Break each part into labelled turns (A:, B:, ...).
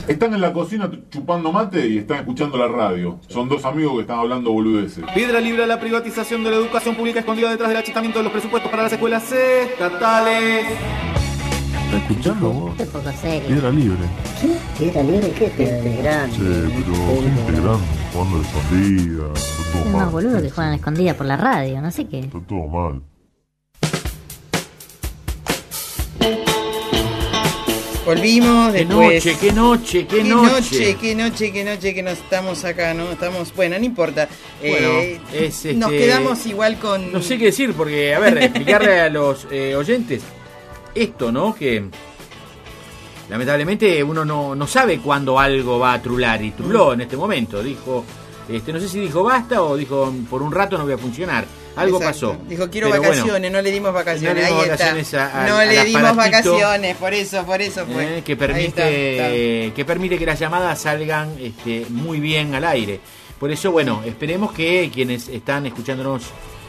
A: Están en la cocina chupando mate y están escuchando la radio. Son dos amigos que están hablando boludeces.
B: Piedra libre a la privatización de la educación pública escondida detrás del achicamiento de los presupuestos para las escuelas estatales.
C: ¿Estás escuchando vos?
D: Qué poco serio.
C: Piedra libre.
D: ¿Qué? ¿Piedra libre? ¿Qué piedra grande?
C: Che, pero gente grande, jugando de escondida. Está todo
D: Es
C: mal.
D: más boludo que juegan escondida por la radio, no sé qué.
C: Está todo mal.
E: Volvimos después.
B: Qué noche que
E: no estamos acá, ¿no? Estamos, bueno, no importa.
B: Bueno,
E: nos quedamos igual con...
B: No sé qué decir, porque, a ver, explicarle a los oyentes esto, ¿no? Que lamentablemente uno no sabe cuándo algo va a trular, y truló en este momento. Dijo, no sé si dijo basta o dijo por un rato no voy a funcionar. Algo
E: Exacto.
B: pasó.
E: Dijo quiero
B: Pero
E: vacaciones,
B: bueno,
E: no le dimos vacaciones.
B: no le dimos
E: Ahí
B: vacaciones
E: está.
B: al
E: No le dimos
B: aparatito,
E: vacaciones, por eso fue.
B: que permite que las llamadas salgan muy bien al aire. Por eso, bueno, esperemos que quienes están escuchándonos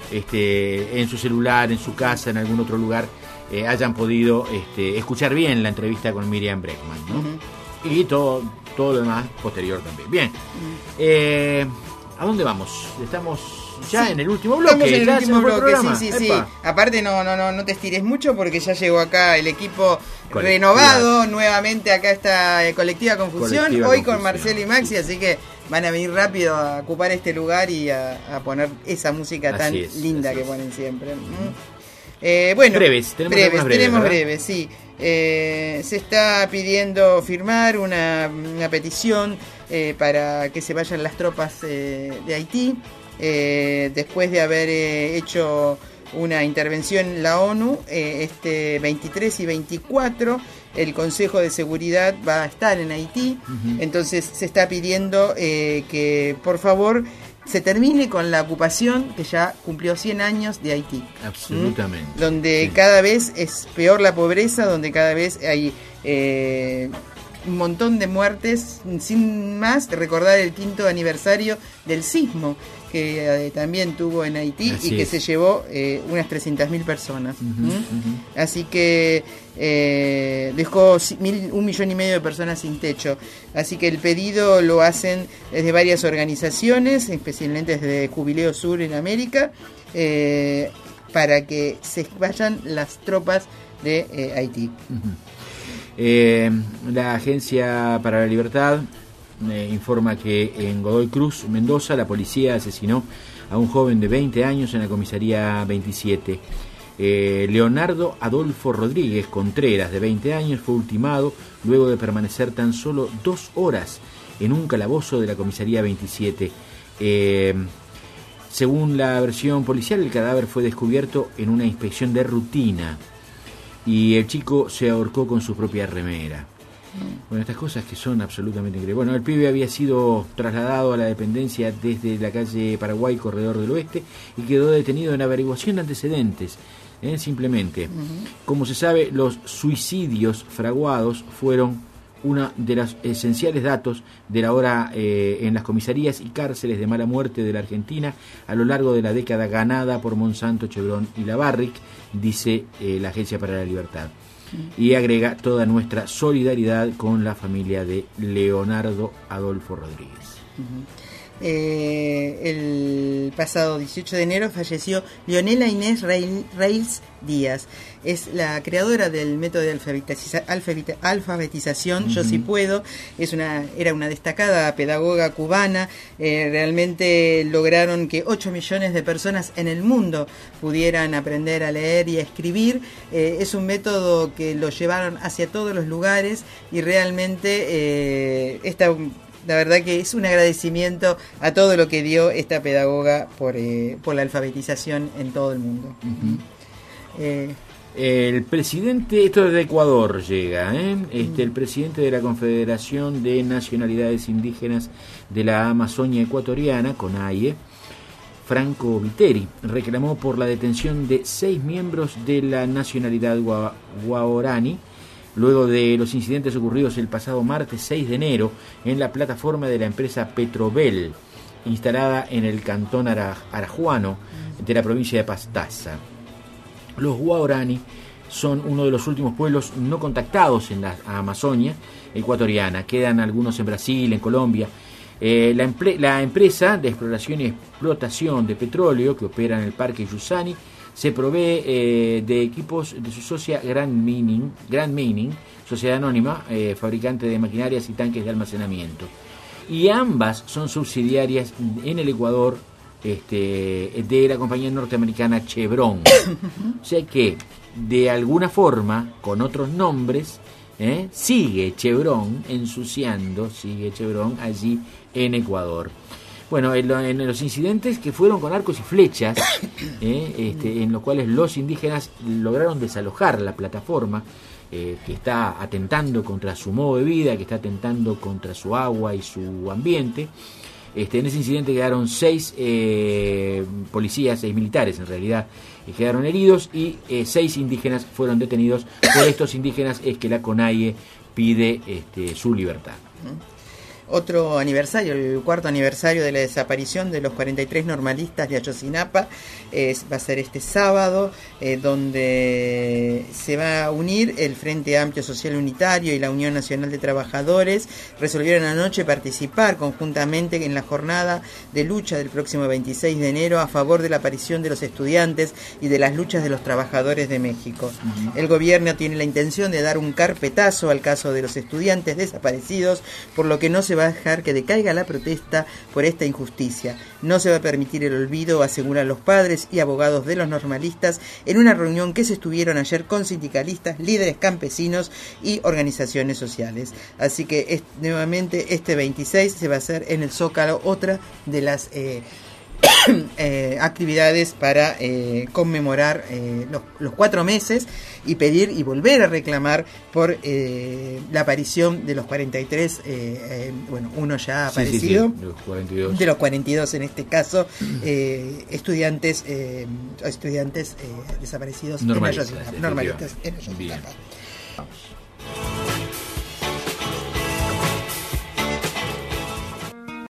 B: en su celular, en su casa, en algún otro lugar, hayan podido escuchar bien la entrevista con Miriam Bregman, ¿no? Uh-huh. Y todo lo demás posterior también. Bien, ¿a dónde vamos? Estamos ya en el último bloque.
E: Estamos en el último bloque, sí.
B: Epa.
E: Aparte no te estires mucho porque ya llegó acá el equipo renovado nuevamente. Acá está Colectiva Confusión, hoy con Marcelo y Maxi, así que van a venir rápido a ocupar este lugar y a poner esa música tan linda que ponen siempre. Bueno, tenemos breves, sí. Se está pidiendo firmar una petición para que se vayan las tropas de Haití, después de haber hecho una intervención la ONU. 23 y 24 el Consejo de Seguridad va a estar en Haití. Uh-huh. Entonces se está pidiendo que por favor se termine con la ocupación que ya cumplió 100 años de Haití.
B: Absolutamente.
E: Donde cada vez es peor la pobreza, donde cada vez hay un montón de muertes, sin más recordar el 5º aniversario del sismo que también tuvo en Haití. Así y que se llevó unas 300.000 personas. Uh-huh, uh-huh. Así que dejó 1,5 millones de personas sin techo. Así que el pedido lo hacen desde varias organizaciones, especialmente desde Jubileo Sur en América, para que se vayan las tropas de Haití.
B: Uh-huh. La Agencia para la Libertad informa que en Godoy Cruz, Mendoza, la policía asesinó a un joven de 20 años en la comisaría 27. Leonardo Adolfo Rodríguez Contreras, de 20 años, fue ultimado luego de permanecer tan solo 2 horas en un calabozo de la comisaría 27. Según la versión policial, el cadáver fue descubierto en una inspección de rutina y el chico se ahorcó con su propia remera. Bueno, estas cosas que son absolutamente increíbles. Bueno, el pibe había sido trasladado a la dependencia desde la calle Paraguay, Corredor del Oeste, y quedó detenido en averiguación de antecedentes. Simplemente. Uh-huh. Como se sabe, los suicidios fraguados fueron uno de los esenciales datos de la hora en las comisarías y cárceles de mala muerte de la Argentina a lo largo de la década ganada por Monsanto, Chevron y la Barrick, dice la Agencia para la Libertad. Y agrega toda nuestra solidaridad con la familia de Leonardo Adolfo Rodríguez.
E: Uh-huh. El pasado 18 de enero falleció Leonela Inés Reils Díaz. Es la creadora del método de alfabetización uh-huh. Yo sí puedo. Era una destacada pedagoga cubana. Realmente lograron que 8 millones de personas en el mundo pudieran aprender a leer y a escribir. Es un método que lo llevaron hacia todos los lugares y realmente la verdad que es un agradecimiento a todo lo que dio esta pedagoga por la alfabetización en todo el mundo.
B: Uh-huh. El presidente, esto es de Ecuador llega, el presidente de la Confederación de Nacionalidades Indígenas de la Amazonia Ecuatoriana, CONAIE, Franco Viteri, reclamó por la detención de 6 miembros de la nacionalidad guaorani, luego de los incidentes ocurridos el pasado martes 6 de enero en la plataforma de la empresa Petrobel, instalada en el cantón arajuano de la provincia de Pastaza. Los guaorani son uno de los últimos pueblos no contactados en la Amazonia ecuatoriana. Quedan algunos en Brasil, en Colombia. La empresa de exploración y explotación de petróleo que opera en el Parque Yusani se provee de equipos de su socia Grand Mining, sociedad anónima, fabricante de maquinarias y tanques de almacenamiento. Y ambas son subsidiarias en el Ecuador de la compañía norteamericana Chevron. O sea que, de alguna forma, con otros nombres, sigue Chevron allí en Ecuador. Bueno, en los incidentes que fueron con arcos y flechas, en los cuales los indígenas lograron desalojar la plataforma, que está atentando contra su modo de vida, que está atentando contra su agua y su ambiente. En ese incidente quedaron 6 policías, 6 militares en realidad, quedaron heridos y 6 indígenas fueron detenidos. Por estos indígenas es que la CONAIE pide su libertad.
E: Otro aniversario, el 4º aniversario de la desaparición de los 43 normalistas de Ayotzinapa, va a ser este sábado, donde se va a unir el Frente Amplio Social Unitario y la Unión Nacional de Trabajadores. Resolvieron anoche participar conjuntamente en la jornada de lucha del próximo 26 de enero a favor de la aparición de los estudiantes y de las luchas de los trabajadores de México. El gobierno tiene la intención de dar un carpetazo al caso de los estudiantes desaparecidos, por lo que no se va a dejar que decaiga la protesta por esta injusticia. No se va a permitir el olvido, aseguran los padres y abogados de los normalistas en una reunión que se estuvieron ayer con sindicalistas, líderes campesinos y organizaciones sociales. Así que nuevamente este 26 se va a hacer en el Zócalo, otra de las actividades para conmemorar los 4 meses y pedir y volver a reclamar por la aparición de los 43, uno ya ha aparecido,
B: los 42.
E: de los 42 en este caso, estudiantes desaparecidos
B: normalistas
E: en Ayotzinapa.